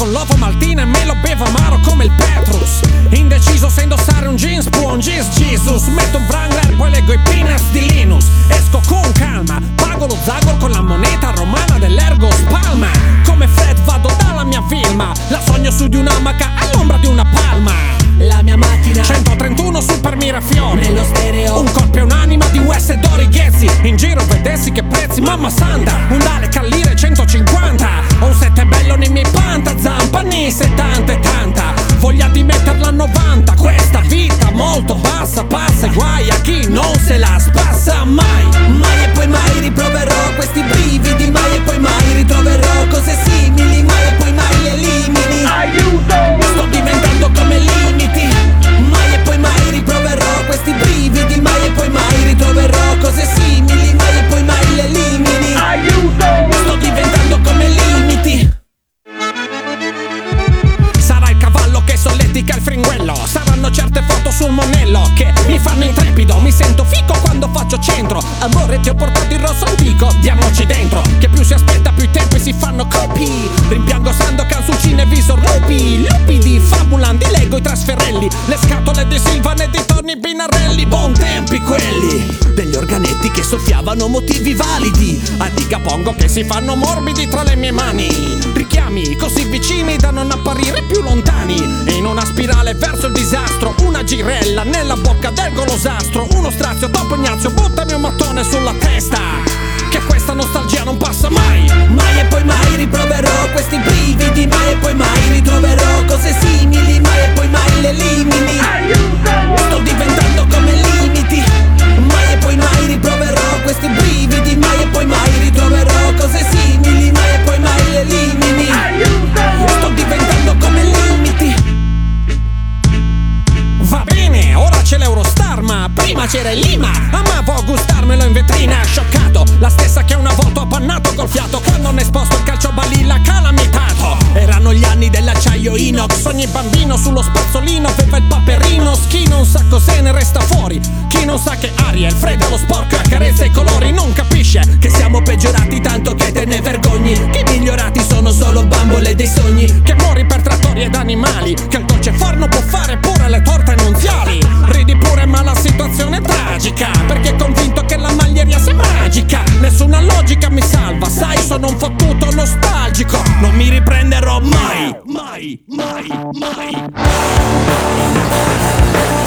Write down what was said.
con l'uovo maltina e me lo bevo amaro come il Petrus. Indeciso se indossare un jeans, buon jeans Jesus. Metto un Wrangler, poi leggo i peanuts di Linus. Esco con calma, pago lo Zagor con la moneta romana dell'Ergo Spalma. Come Fred vado dalla mia firma, la sogno su di un'amaca all'ombra di una palma. La mia macchina 131 Super Mirafiori, nello stereo, un corpo e un'anima di West e Dori Ghezzi. In giro vedessi che prezzi, mamma santa. Un Dale Callire 150, ho un 7 bello nei miei panta. Zampa nei 70 e tanta, voglia di metterla a 90. Questa vita molto bassa, passa e guai a chi non se la spassa mai. mai e poi mai riproverò questi brividi, mai e poi mai ritroverò cose simili, mai e poi mai le elimini. Aiuto! Sto diventando come limiti, mai e poi mai riproverò questi brividi, mai e poi mai ritroverò cose simili, mai e poi mai le elimini. Aiuto! Sto diventando come limiti. Sarà il cavallo che solletica il fringuello, saranno certe foto sul monello che mi fanno intrepido. Mi sento fico quando faccio centro. Amore, ti ho portato il rosso antico, diamoci dentro. Che più si aspetta più i tempi si fanno copi. Rimpiango Sandokan su Cinevisor lupi. Lupi di Fabulan, di Lego i trasferelli, le scatole di Silvan e di Tony Binarelli. Buon tempi quelli, Degli organetti che soffiavano motivi validi, a diga pongo che si fanno morbidi tra le mie mani. Richiami così vicini da non apparire più lontani. E in una spirale verso il disastro, una girella nella bocca del golosastro. Uno strazio dopo Ignazio, buttami un mattone sulla testa, che questa nostalgia non passa mai. mai e poi mai riproverò questi brividi, mai e poi mai ritroverò cose simili, mai e poi mai le elimini. Aiuto! Sto diventando come limiti, mai e poi mai riproverò questi brividi, mai e poi mai ritroverò cose simili, mai e poi mai le elimini. Aiuto! Sto diventando come limiti. Va bene, ora c'è l'Eurostar, ma prima c'era il Lima. Amavo gustarmelo in vetrina, scioccato. La stessa che una volta ho appannato col fiato quando hanno esposto il calcio balilla calamitato. Erano gli anni dell'acciaio inox, Ogni bambino sullo spazzolino aveva il paperino. Chi non sa cos'è ne resta fuori. Chi non sa che Ariel fredda lo sporco e accarezza i colori non capisce che siamo peggiorati tanto che te ne vergogni, che i migliorati sono solo bambole dei sogni. che muori per trattori ed animali, che il dolce forno può fare pure le torte nunziali. Ridi pure ma la situazione è tragica, perché convinto che la maglieria sia magica. Nessuna logica mi salva, sai, sono un fottuto nostalgico. Non mi riprenderò mai. Mai, mai, mai, mai.